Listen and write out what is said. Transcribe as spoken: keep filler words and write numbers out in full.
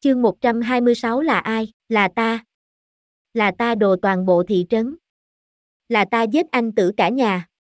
Chương một trăm hai mươi sáu là ai? Là ta. Là ta đồ toàn bộ thị trấn. Là ta giết anh Tử cả nhà.